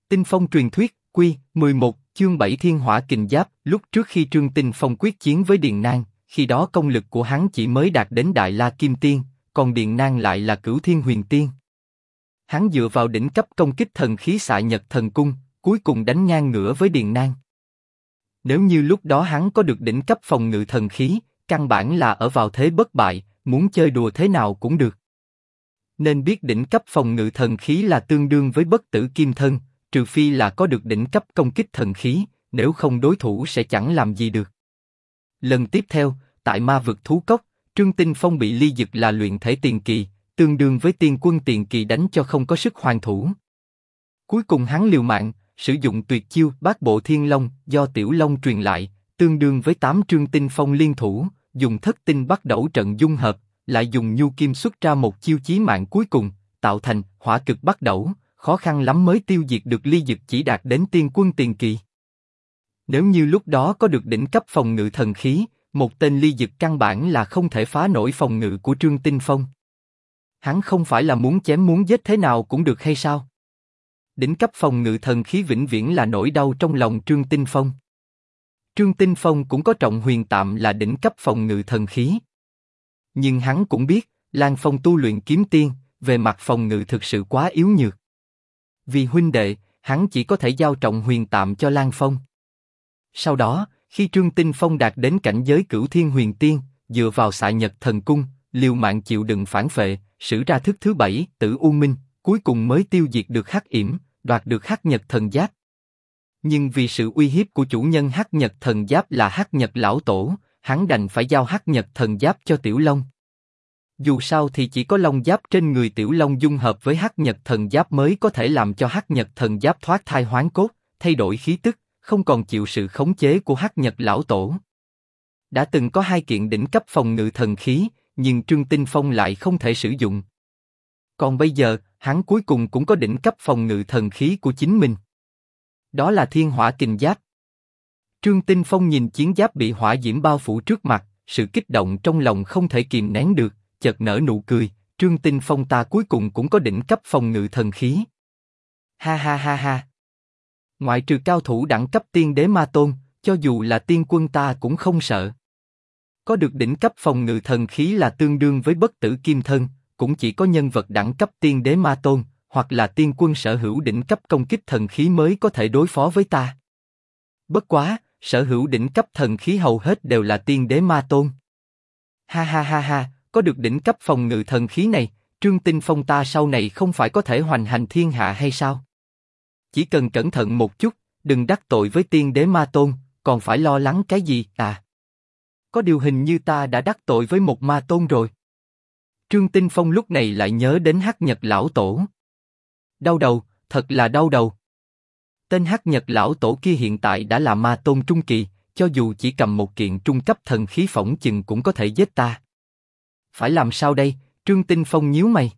Tinh Phong truyền thuyết, Quy 11, chương 7 Thiên Hỏa Kình Giáp. Lúc trước khi Trương Tinh Phong quyết chiến với Điền Nang, khi đó công lực của hắn chỉ mới đạt đến Đại La Kim Tiên, còn Điền Nang lại là Cửu Thiên Huyền Tiên. Hắn dựa vào đỉnh cấp công kích thần khí Xạ Nhật Thần Cung, cuối cùng đánh ngang ngửa với Điền Nang. Nếu như lúc đó hắn có được đỉnh cấp phòng ngự thần khí, căn bản là ở vào thế bất bại, muốn chơi đùa thế nào cũng được. Nên biết đỉnh cấp phòng ngự thần khí là tương đương với bất tử kim thân, trừ phi là có được đỉnh cấp công kích thần khí, nếu không đối thủ sẽ chẳng làm gì được. Lần tiếp theo, tại ma vực thú cốc, Trương Tinh Phong bị ly dực là luyện thể tiền kỳ, tương đương với tiên quân tiền kỳ đánh cho không có sức hoàn thủ. Cuối cùng hắn liều mạng, sử dụng tuyệt chiêu Bát Bộ Thiên Long do Tiểu Long truyền lại, tương đương với 8 Trương Tinh Phong liên thủ, dùng thất tinh bắt đẩu trận dung hợp, lại dùng nhu kim xuất ra một chiêu chí mạng cuối cùng, tạo thành hỏa cực bắt đẩu, khó khăn lắm mới tiêu diệt được ly dực chỉ đạt đến tiên quân tiền kỳ. Nếu như lúc đó có được đỉnh cấp phòng ngự thần khí, một tên ly dực căn bản là không thể phá nổi phòng ngự của Trương Tinh Phong. Hắn không phải là muốn chém muốn giết thế nào cũng được hay sao? Đỉnh cấp phòng ngự thần khí vĩnh viễn là nỗi đau trong lòng Trương Tinh Phong. Trương Tinh Phong cũng có Trọng Huyền Tạm là đỉnh cấp phòng ngự thần khí. Nhưng hắn cũng biết, Lan Phong tu luyện kiếm tiên, về mặt phòng ngự thực sự quá yếu nhược. Vì huynh đệ, hắn chỉ có thể giao Trọng Huyền Tạm cho Lan Phong. Sau đó, khi Trương Tinh Phong đạt đến cảnh giới Cửu Thiên Huyền Tiên, dựa vào Xạ Nhật Thần Cung, liều mạng chịu đựng phản phệ, sử ra thức thứ 7, Tử U Minh, cuối cùng mới tiêu diệt được Hắc Yểm, đoạt được Hắc Nhật Thần Giáp. Nhưng vì sự uy hiếp của chủ nhân Hắc Nhật Thần Giáp là Hắc Nhật Lão Tổ, hắn đành phải giao Hắc Nhật Thần Giáp cho Tiểu Long. Dù sao thì chỉ có Long Giáp trên người Tiểu Long dung hợp với Hắc Nhật Thần Giáp mới có thể làm cho Hắc Nhật Thần Giáp thoát thai hoán cốt, thay đổi khí tức, không còn chịu sự khống chế của Hắc Nhật Lão Tổ. Đã từng có 2 kiện đỉnh cấp phòng ngự thần khí, nhưng Trương Tinh Phong lại không thể sử dụng. Còn bây giờ, hắn cuối cùng cũng có đỉnh cấp phòng ngự thần khí của chính mình. Đó là Thiên Hỏa Kình Giáp. Trương Tinh Phong nhìn chiến giáp bị hỏa diễm bao phủ trước mặt, sự kích động trong lòng không thể kìm nén được, chợt nở nụ cười. Trương Tinh Phong ta cuối cùng cũng có đỉnh cấp phòng ngự thần khí. Ha ha ha ha. Ngoại trừ cao thủ đẳng cấp tiên đế ma tôn, cho dù là tiên quân ta cũng không sợ. Có được đỉnh cấp phòng ngự thần khí là tương đương với bất tử kim thân, cũng chỉ có nhân vật đẳng cấp tiên đế ma tôn, hoặc là tiên quân sở hữu đỉnh cấp công kích thần khí mới có thể đối phó với ta. Bất quá, sở hữu đỉnh cấp thần khí hầu hết đều là tiên đế ma tôn. Ha ha ha ha, có được đỉnh cấp phòng ngự thần khí này, Trương Tinh Phong ta sau này không phải có thể hoành hành thiên hạ hay sao? Chỉ cần cẩn thận một chút, đừng đắc tội với tiên đế ma tôn, còn phải lo lắng cái gì à? Có điều hình như ta đã đắc tội với một ma tôn rồi. Trương Tinh Phong lúc này lại nhớ đến Hắc Nhật Lão Tổ. Đau đầu, thật là đau đầu. Tên Hắc Nhật Lão Tổ kia hiện tại đã là ma tôn trung kỳ, cho dù chỉ cầm một kiện trung cấp thần khí phỏng chừng cũng có thể giết ta. Phải làm sao đây? Trương Tinh Phong nhíu mày.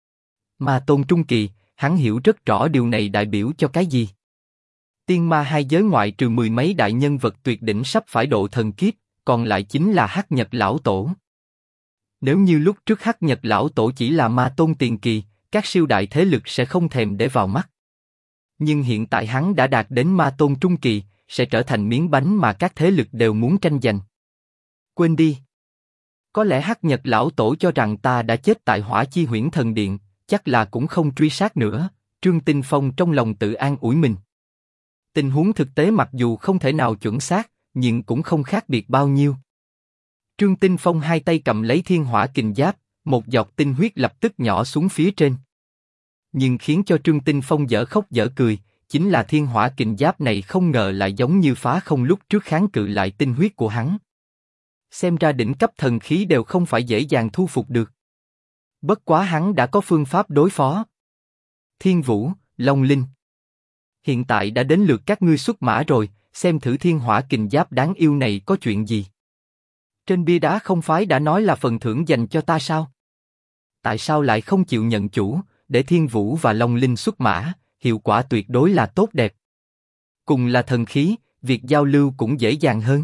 Ma tôn trung kỳ, hắn hiểu rất rõ điều này đại biểu cho cái gì. Tiên ma hai giới ngoại trừ 10 mấy đại nhân vật tuyệt đỉnh sắp phải độ thần kiếp, còn lại chính là Hắc Nhật Lão Tổ. Nếu như lúc trước Hắc Nhật Lão Tổ chỉ là ma tôn tiền kỳ, các siêu đại thế lực sẽ không thèm để vào mắt. Nhưng hiện tại hắn đã đạt đến ma tôn trung kỳ, sẽ trở thành miếng bánh mà các thế lực đều muốn tranh giành. Quên đi. Có lẽ Hắc Nhật Lão Tổ cho rằng ta đã chết tại Hỏa Chi Huyễn Thần Điện, chắc là cũng không truy sát nữa. Trương Tinh Phong trong lòng tự an ủi mình. Tình huống thực tế mặc dù không thể nào chuẩn xác, nhưng cũng không khác biệt bao nhiêu. Trương Tinh Phong hai tay cầm lấy Thiên Hỏa Kình Giáp, một giọt tinh huyết lập tức nhỏ xuống phía trên. Nhưng khiến cho Trương Tinh Phong dở khóc dở cười, chính là Thiên Hỏa Kình Giáp này không ngờ lại giống như phá không lúc trước kháng cự lại tinh huyết của hắn. Xem ra đỉnh cấp thần khí đều không phải dễ dàng thu phục được. Bất quá hắn đã có phương pháp đối phó. Thiên Vũ, Long Linh. Hiện tại đã đến lượt các ngươi xuất mã rồi, xem thử Thiên Hỏa Kình Giáp đáng yêu này có chuyện gì. Trên bia đá không phải đã nói là phần thưởng dành cho ta sao? Tại sao lại không chịu nhận chủ, để Thiên Vũ và Long Linh xuất mã, hiệu quả tuyệt đối là tốt đẹp. Cùng là thần khí, việc giao lưu cũng dễ dàng hơn.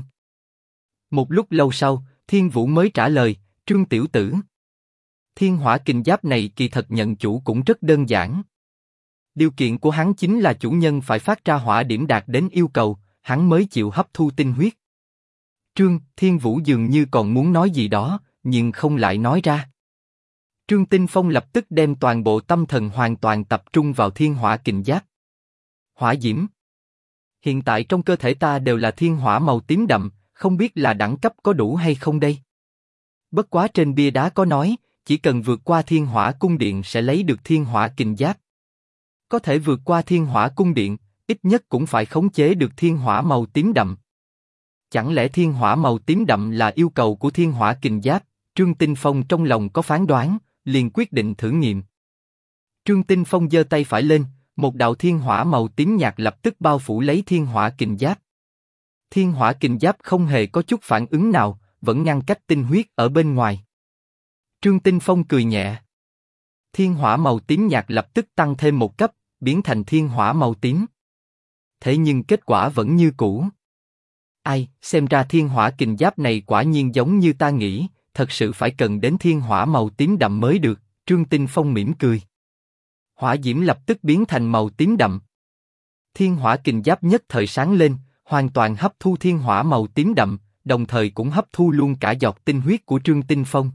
Một lúc lâu sau, Thiên Vũ mới trả lời, Trương tiểu tử. Thiên Hỏa Kình Giáp này kỳ thật nhận chủ cũng rất đơn giản. Điều kiện của hắn chính là chủ nhân phải phát ra hỏa điểm đạt đến yêu cầu, hắn mới chịu hấp thu tinh huyết. Trương Thiên Vũ dường như còn muốn nói gì đó, nhưng không lại nói ra. Trương Tinh Phong lập tức đem toàn bộ tâm thần hoàn toàn tập trung vào thiên hỏa kình giáp. Hỏa diễm. Hiện tại trong cơ thể ta đều là thiên hỏa màu tím đậm, không biết là đẳng cấp có đủ hay không đây. Bất quá trên bia đá có nói, chỉ cần vượt qua thiên hỏa cung điện sẽ lấy được thiên hỏa kình giáp. Có thể vượt qua thiên hỏa cung điện, ít nhất cũng phải khống chế được thiên hỏa màu tím đậm. Chẳng lẽ thiên hỏa màu tím đậm là yêu cầu của thiên hỏa kình giáp? Trương Tinh Phong trong lòng có phán đoán, liền quyết định thử nghiệm. Trương Tinh Phong giơ tay phải lên, một đạo thiên hỏa màu tím nhạt lập tức bao phủ lấy thiên hỏa kình giáp. Thiên hỏa kình giáp không hề có chút phản ứng nào, vẫn ngăn cách tinh huyết ở bên ngoài. Trương Tinh Phong cười nhẹ. Thiên hỏa màu tím nhạt lập tức tăng thêm một cấp, biến thành thiên hỏa màu tím. Thế nhưng kết quả vẫn như cũ. Ai, xem ra thiên hỏa kình giáp này quả nhiên giống như ta nghĩ, thật sự phải cần đến thiên hỏa màu tím đậm mới được. Trương Tinh Phong mỉm cười. Hỏa diễm lập tức biến thành màu tím đậm. Thiên hỏa kình giáp nhất thời sáng lên, hoàn toàn hấp thu thiên hỏa màu tím đậm, đồng thời cũng hấp thu luôn cả giọt tinh huyết của Trương Tinh Phong.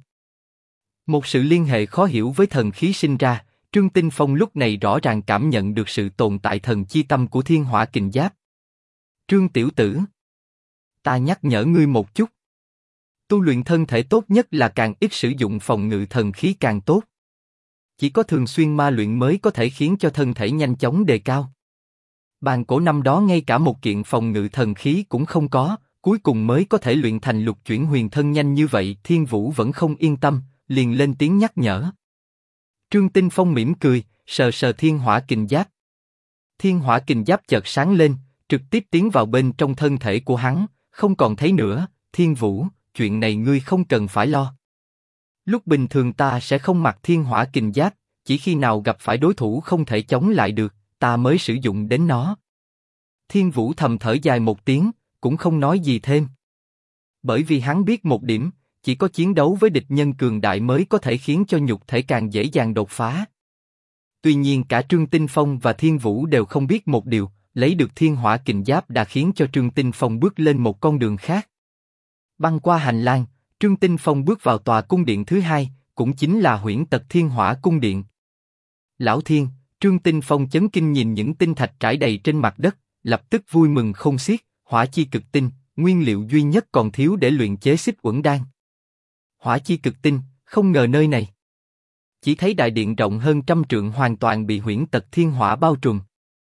Một sự liên hệ khó hiểu với thần khí sinh ra, Trương Tinh Phong lúc này rõ ràng cảm nhận được sự tồn tại thần chi tâm của thiên hỏa kình giáp. Trương tiểu tử, ta nhắc nhở ngươi một chút. Tu luyện thân thể tốt nhất là càng ít sử dụng phòng ngự thần khí càng tốt. Chỉ có thường xuyên ma luyện mới có thể khiến cho thân thể nhanh chóng đề cao. Bàn cổ năm đó ngay cả một kiện phòng ngự thần khí cũng không có, cuối cùng mới có thể luyện thành lục chuyển huyền thân nhanh như vậy. Thiên Vũ vẫn không yên tâm, liền lên tiếng nhắc nhở. Trương Tinh Phong mỉm cười, sờ sờ thiên hỏa kình giáp. Thiên hỏa kình giáp chợt sáng lên, trực tiếp tiến vào bên trong thân thể của hắn, không còn thấy nữa. Thiên Vũ, chuyện này ngươi không cần phải lo. Lúc bình thường ta sẽ không mặc thiên hỏa kình giáp, chỉ khi nào gặp phải đối thủ không thể chống lại được, ta mới sử dụng đến nó. Thiên Vũ thầm thở dài một tiếng, cũng không nói gì thêm. Bởi vì hắn biết một điểm, chỉ có chiến đấu với địch nhân cường đại mới có thể khiến cho nhục thể càng dễ dàng đột phá. Tuy nhiên cả Trương Tinh Phong và Thiên Vũ đều không biết một điều, lấy được thiên hỏa kình giáp đã khiến cho Trương Tinh Phong bước lên một con đường khác. Băng qua hành lang, Trương Tinh Phong bước vào tòa cung điện thứ hai, cũng chính là Huyễn Tật Thiên Hỏa Cung Điện. Lão Thiên, Trương Tinh Phong chấn kinh nhìn những tinh thạch trải đầy trên mặt đất, lập tức vui mừng không xiết. Hỏa chi cực tinh, nguyên liệu duy nhất còn thiếu để luyện chế xích uẩn đan. Hỏa chi cực tinh, không ngờ nơi này. Chỉ thấy đại điện rộng hơn 100 trượng hoàn toàn bị Huyễn Tật Thiên Hỏa bao trùm.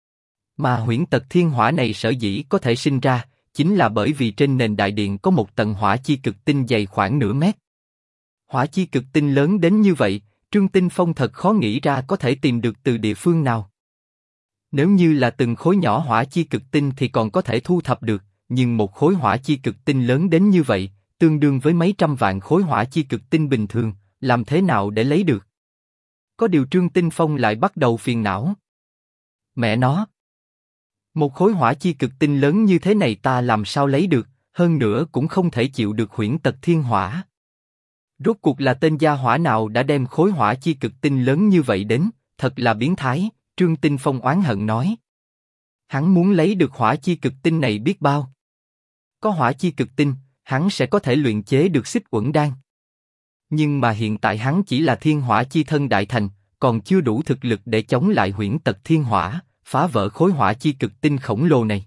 Mà Huyễn Tật Thiên Hỏa này sở dĩ có thể sinh ra, chính là bởi vì trên nền đại điện có một tầng hỏa chi cực tinh dày khoảng nửa mét. Hỏa chi cực tinh lớn đến như vậy, Trương Tinh Phong thật khó nghĩ ra có thể tìm được từ địa phương nào. Nếu như là từng khối nhỏ hỏa chi cực tinh thì còn có thể thu thập được, nhưng một khối hỏa chi cực tinh lớn đến như vậy, tương đương với mấy trăm vạn khối hỏa chi cực tinh bình thường, làm thế nào để lấy được? Có điều Trương Tinh Phong lại bắt đầu phiền não. Mẹ nó! Một khối hỏa chi cực tinh lớn như thế này ta làm sao lấy được, hơn nữa cũng không thể chịu được Huyễn Tật Thiên Hỏa. Rốt cuộc là tên gia hỏa nào đã đem khối hỏa chi cực tinh lớn như vậy đến, thật là biến thái. Trương Tinh Phong oán hận nói. Hắn muốn lấy được hỏa chi cực tinh này biết bao. Có hỏa chi cực tinh, hắn sẽ có thể luyện chế được xích uẩn đan. Nhưng mà hiện tại hắn chỉ là thiên hỏa chi thân đại thành, còn chưa đủ thực lực để chống lại Huyễn Tật Thiên Hỏa, phá vỡ khối hỏa chi cực tinh khổng lồ này.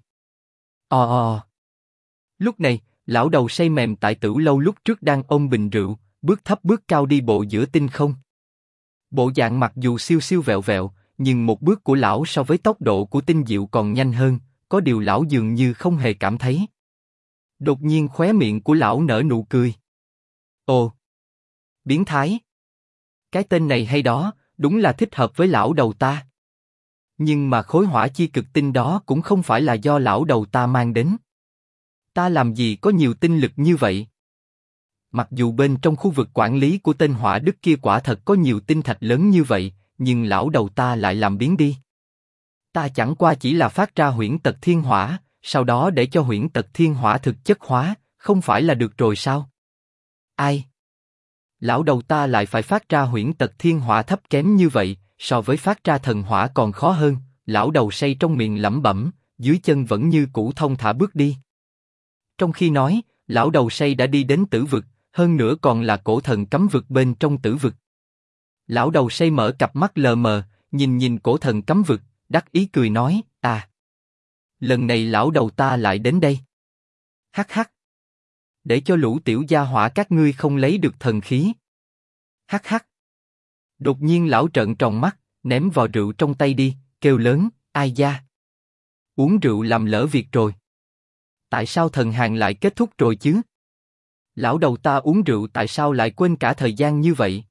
Lúc này, lão đầu say mềm tại Tửu Lâu lúc trước đang ôm bình rượu, bước thấp bước cao đi bộ giữa tinh không. Bộ dạng mặc dù siêu siêu vẹo vẹo, nhưng một bước của lão so với tốc độ của Tinh Diệu còn nhanh hơn, có điều lão dường như không hề cảm thấy. Đột nhiên khóe miệng của lão nở nụ cười. Ồ! Biến thái! Cái tên này hay đó, đúng là thích hợp với lão đầu ta. Nhưng mà khối hỏa chi cực tinh đó cũng không phải là do lão đầu ta mang đến. Ta làm gì có nhiều tinh lực như vậy? Mặc dù bên trong khu vực quản lý của tên hỏa đức kia quả thật có nhiều tinh thạch lớn như vậy, nhưng lão đầu ta lại làm biến đi. Ta chẳng qua chỉ là phát ra Huyễn Tật Thiên Hỏa, sau đó để cho Huyễn Tật Thiên Hỏa thực chất hóa, không phải là được rồi sao? Ai? Lão đầu ta lại phải phát ra Huyễn Tật Thiên Hỏa thấp kém như vậy, so với phát ra thần hỏa còn khó hơn. Lão đầu say trong miệng lẩm bẩm, dưới chân vẫn như cũ thong thả bước đi. Trong khi nói, lão đầu say đã đi đến tử vực, hơn nữa còn là cổ thần cấm vực bên trong tử vực. Lão đầu say mở cặp mắt lờ mờ, nhìn cổ thần cấm vực, đắc ý cười nói, à, lần này lão đầu ta lại đến đây. Hắc hắc. Để cho lũ tiểu gia hỏa các ngươi không lấy được thần khí. Hắc hắc. Đột nhiên lão trợn tròn mắt, ném vò rượu trong tay đi, kêu lớn, ai da. Uống rượu làm lỡ việc rồi. Tại sao thần hàng lại kết thúc rồi chứ? Lão đầu ta uống rượu tại sao lại quên cả thời gian như vậy?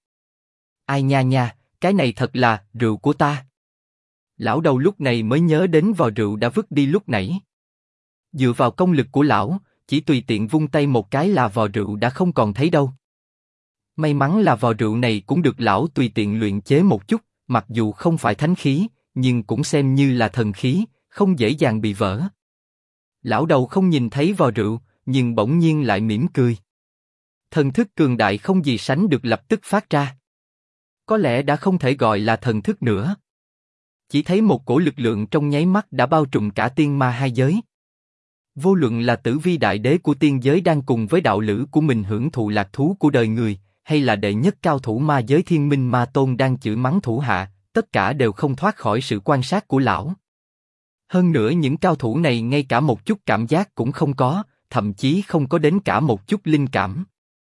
Ai nha nha, cái này thật là rượu của ta. Lão đầu lúc này mới nhớ đến vò rượu đã vứt đi lúc nãy. Dựa vào công lực của lão, chỉ tùy tiện vung tay một cái là vò rượu đã không còn thấy đâu. May mắn là vò rượu này cũng được lão tùy tiện luyện chế một chút, mặc dù không phải thánh khí, nhưng cũng xem như là thần khí, không dễ dàng bị vỡ. Lão đầu không nhìn thấy vò rượu, nhưng bỗng nhiên lại mỉm cười. Thần thức cường đại không gì sánh được lập tức phát ra. Có lẽ đã không thể gọi là thần thức nữa. Chỉ thấy một cổ lực lượng trong nháy mắt đã bao trùm cả tiên ma hai giới. Vô luận là Tử Vi đại đế của tiên giới đang cùng với đạo lữ của mình hưởng thụ lạc thú của đời người, hay là đệ nhất cao thủ ma giới Thiên Minh Ma Tôn đang chửi mắng thủ hạ, tất cả đều không thoát khỏi sự quan sát của lão. Hơn nữa những cao thủ này ngay cả một chút cảm giác cũng không có, thậm chí không có đến cả một chút linh cảm.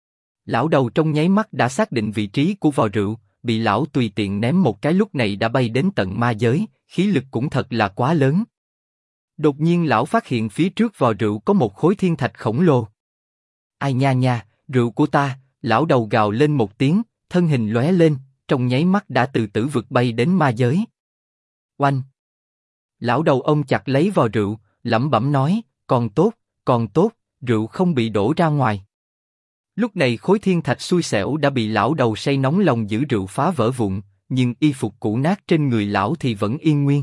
Lão đầu trong nháy mắt đã xác định vị trí của vò rượu, bị lão tùy tiện ném một cái lúc này đã bay đến tận ma giới, khí lực cũng thật là quá lớn. Đột nhiên lão phát hiện phía trước vò rượu có một khối thiên thạch khổng lồ. Ai nha nha, rượu của ta! Lão đầu gào lên một tiếng, thân hình lóe lên, trong nháy mắt đã từ tử vực bay đến ma giới. Oanh! Lão đầu ôm chặt lấy vò rượu, lẩm bẩm nói, còn tốt, rượu không bị đổ ra ngoài. Lúc này khối thiên thạch xui xẻo đã bị lão đầu say nóng lòng giữ rượu phá vỡ vụn, nhưng y phục cũ nát trên người lão thì vẫn yên nguyên.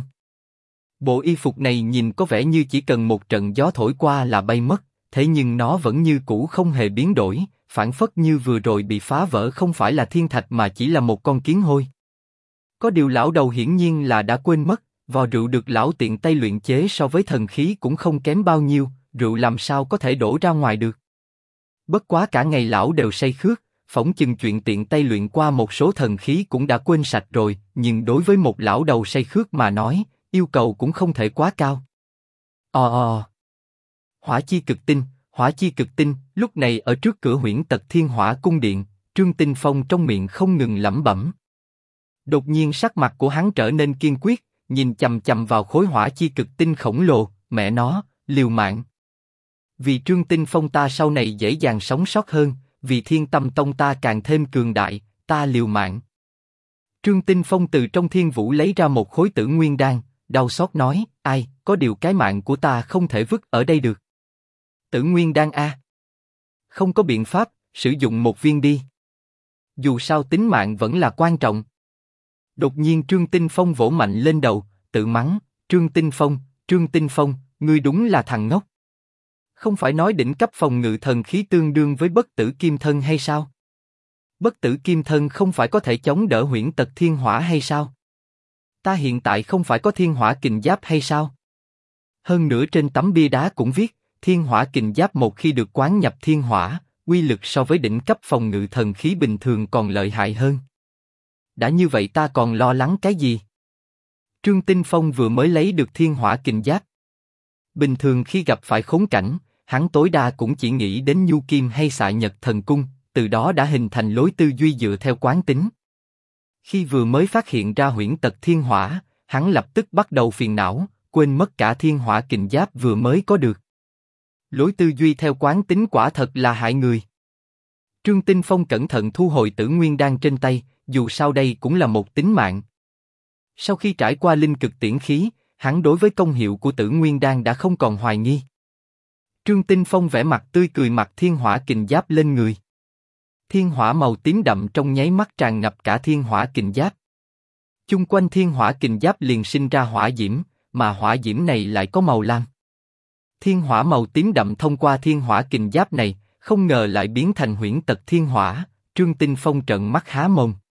Bộ y phục này nhìn có vẻ như chỉ cần một trận gió thổi qua là bay mất, thế nhưng nó vẫn như cũ không hề biến đổi, phảng phất như vừa rồi bị phá vỡ không phải là thiên thạch mà chỉ là một con kiến hôi. Có điều lão đầu hiển nhiên là đã quên mất, vò rượu được lão tiện tay luyện chế so với thần khí cũng không kém bao nhiêu, rượu làm sao có thể đổ ra ngoài được. Bất quá cả ngày lão đều say khước, phỏng chừng chuyện tiện tay luyện qua một số thần khí cũng đã quên sạch rồi, nhưng đối với một lão đầu say khước mà nói, yêu cầu cũng không thể quá cao. Hỏa chi cực tinh, lúc này ở trước cửa Huyễn Tật Thiên Hỏa cung điện, Trương Tinh Phong trong miệng không ngừng lẩm bẩm. Đột nhiên sắc mặt của hắn trở nên kiên quyết, nhìn chằm chằm vào khối hỏa chi cực tinh khổng lồ, mẹ nó, liều mạng. Vì Trương Tinh Phong ta sau này dễ dàng sống sót hơn, vì Thiên Tâm Tông ta càng thêm cường đại, ta liều mạng. Trương Tinh Phong từ trong thiên vũ lấy ra một khối Tử Nguyên Đan, đau xót nói, ai, có điều cái mạng của ta không thể vứt ở đây được. Tử Nguyên Đan a, không có biện pháp, sử dụng một viên đi. Dù sao tính mạng vẫn là quan trọng. Đột nhiên Trương Tinh Phong vỗ mạnh lên đầu, tự mắng, Trương Tinh Phong, ngươi đúng là thằng ngốc. Không phải nói đỉnh cấp phòng ngự thần khí tương đương với bất tử kim thân hay sao? Bất tử kim thân không phải có thể chống đỡ Huyễn Tật Thiên Hỏa hay sao? Ta hiện tại không phải có Thiên Hỏa Kình Giáp hay sao? Hơn nữa trên tấm bia đá cũng viết, Thiên Hỏa Kình Giáp một khi được quán nhập thiên hỏa, uy lực so với đỉnh cấp phòng ngự thần khí bình thường còn lợi hại hơn. Đã như vậy ta còn lo lắng cái gì? Trương Tinh Phong vừa mới lấy được Thiên Hỏa Kình Giáp. Bình thường khi gặp phải khốn cảnh, hắn tối đa cũng chỉ nghĩ đến Nhu Kim hay Xạ Nhật Thần Cung, từ đó đã hình thành lối tư duy dựa theo quán tính. Khi vừa mới phát hiện ra Huyễn Tật Thiên Hỏa, hắn lập tức bắt đầu phiền não, quên mất cả Thiên Hỏa Kình Giáp vừa mới có được. Lối tư duy theo quán tính quả thật là hại người. Trương Tinh Phong cẩn thận thu hồi Tử Nguyên Đan trên tay, dù sao đây cũng là một tính mạng. Sau khi trải qua linh cực tiễn khí, hắn đối với công hiệu của Tử Nguyên Đan đã không còn hoài nghi. Trương Tinh Phong vẻ mặt tươi cười mặc Thiên Hỏa Kình Giáp lên người. Thiên hỏa màu tím đậm trong nháy mắt tràn ngập cả Thiên Hỏa Kình Giáp. Chung quanh Thiên Hỏa Kình Giáp liền sinh ra hỏa diễm, mà hỏa diễm này lại có màu lam. Thiên hỏa màu tím đậm thông qua Thiên Hỏa Kình Giáp này, không ngờ lại biến thành Huyễn Tật Thiên Hỏa. Trương Tinh Phong trợn mắt há mồm.